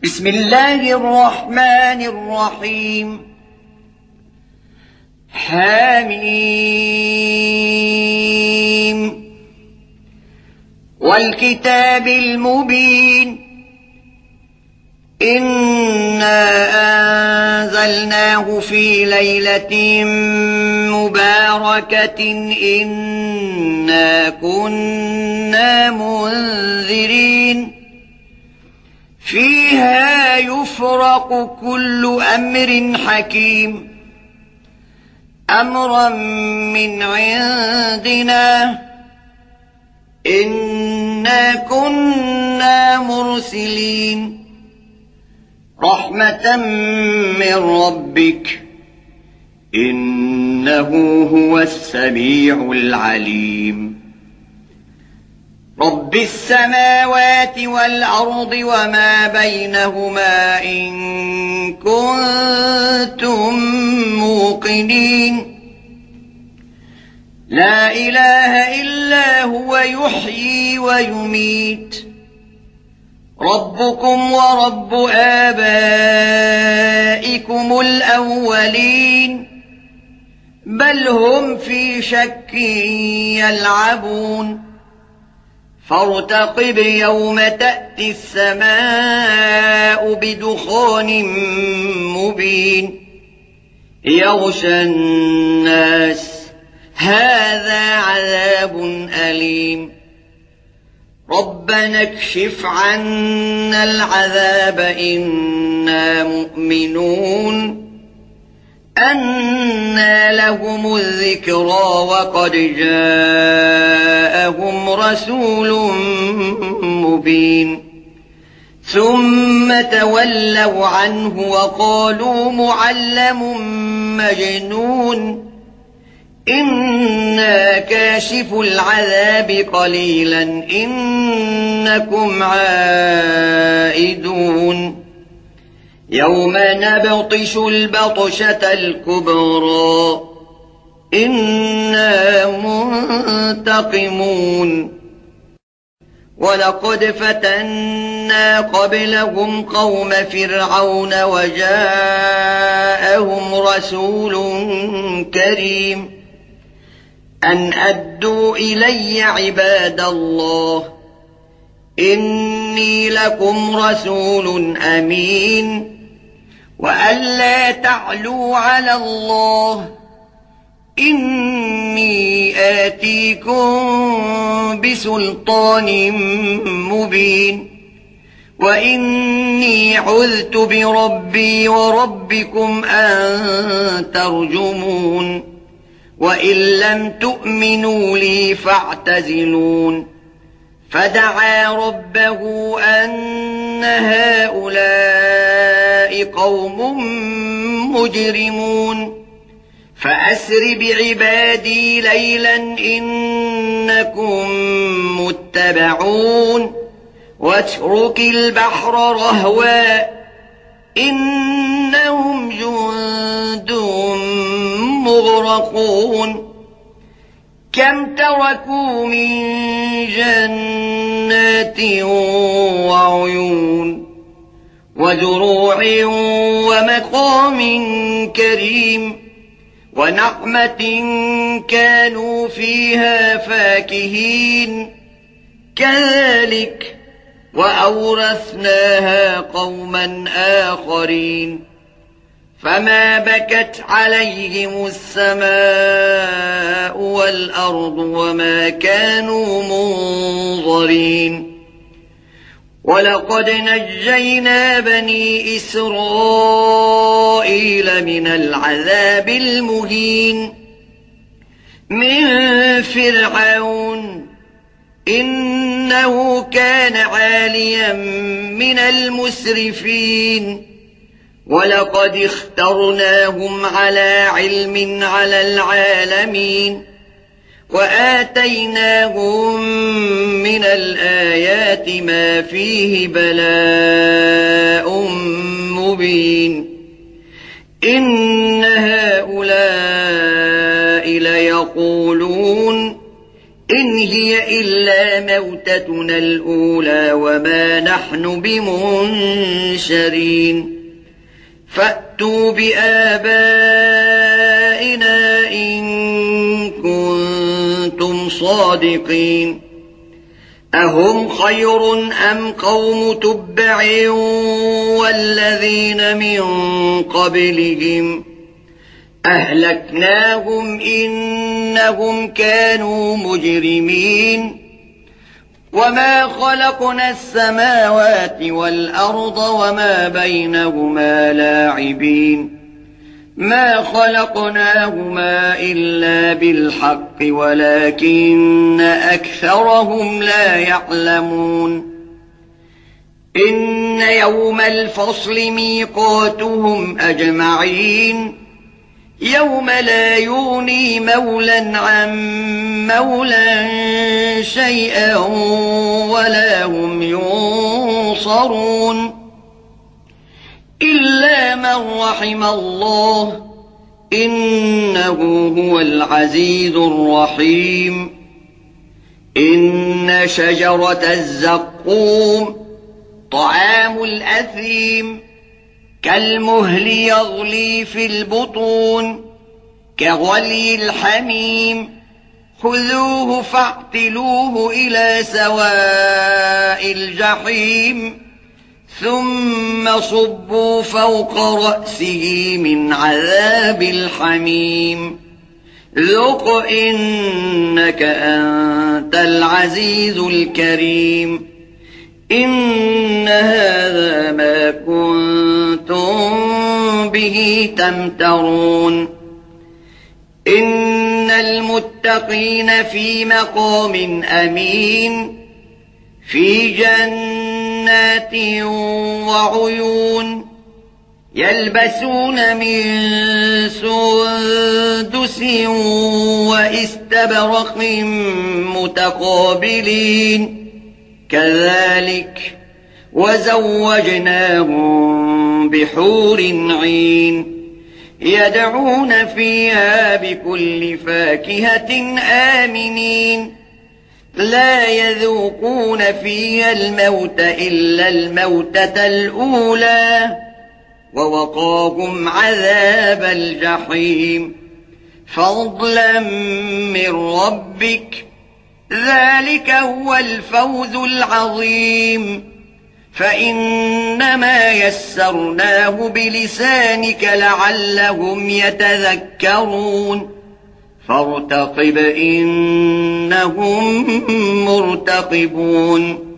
بسم الله الرحمن الرحيم حميم والكتاب المبين إنا أنزلناه في ليلة مباركة إنا كنا منذرين فيها يفرق كل أمر حكيم أمرا من عندنا إنا كنا مرسلين رحمة من ربك إنه هو السميع العليم رب السماوات والأرض وما بينهما إن كنتم موقنين لا إله إلا هو يحيي ويميت ربكم ورب آبائكم الأولين بل هم في شك يلعبون فارتقب يوم تأتي السماء بدخان مبين يغشى الناس هذا عذاب أليم ربنا اكشف عنا العذاب إنا مؤمنون أنى لهم الذكرى وقد جاءهم رسول مبين ثم تولوا عنه وقالوا معلم مجنون إنا كاشف العذاب قليلا إنكم عائدون يوم نبطش البطشة الكبرى إنا منتقمون ولقد فتنا قبلهم قوم فرعون وجاءهم رسول كريم أن أدوا إلي عباد الله إني لكم رسول أمين وأن لا تعلوا على الله إني آتيكم بسلطان مبين وإني عذت بربي وربكم أن ترجمون وإن لم تؤمنوا لي فاعتزلون فدعا ربه أن هؤلاء قوم مجرمون فأسر بعبادي ليلا إنكم متبعون واترك البحر رهوا إنهم جند مغرقون كم تركوا من جنات وعيون وزروع ومقام كريم ونعمة كانوا فيها فاكهين كذلك وأورثناها قوما آخرين فما بكت عليهم السماء والأرض وما كانوا منظرين ولقد نجينا بني إسرائيل من العذاب المهين من فرعون إنه كان عاليا من المسرفين ولقد اخترناهم على علم على العالمين وآتيناهم من الآيات ما فيه بلاء مبين إن هؤلاء ليقولون إن هي إلا موتتنا الأولى وما نحن بمنشرين فأتوا بآبائنا إن كنتم صادقين أهم خير أم قوم تبع والذين من قبلهم أهلكناهم إنهم كانوا مجرمين وما خلقنا السماوات والأرض وما بينهما لاعبين ما خلقناهما إلا بالحق ولكن أكثرهم لا يعلمون إن يوم الفصل ميقاتهم أجمعين يوم لا يغني مولا عن مولا شيئا ولا هم ينصرون إلا من رحم الله إنه هو العزيز الرحيم إن شجرة الزقوم طعام الأثيم كالمهل يغلي في البطون كغلي الحميم خذوه فاعتلوه إلى سواء الجحيم ثم صبوا فوق رأسه من عذاب الحميم ذق إنك أنت العزيز الكريم إن هذا ما كنتم به تمترون إن المتقين في مقام أمين في جنات وعيون يلبسون من سندس واستبرق متقابلين كذلك وزوجناهم بحور عين يدعون فيها بكل فاكهة آمنين لا يذوقون فيها الموت إلا الموتة الأولى ووقاهم عذاب الجحيم فضلا من ربك ذلك هو الفوز العظيم فإنما يسرناه بلسانك لعلهم يتذكرون فارتقب إنهم مرتقبون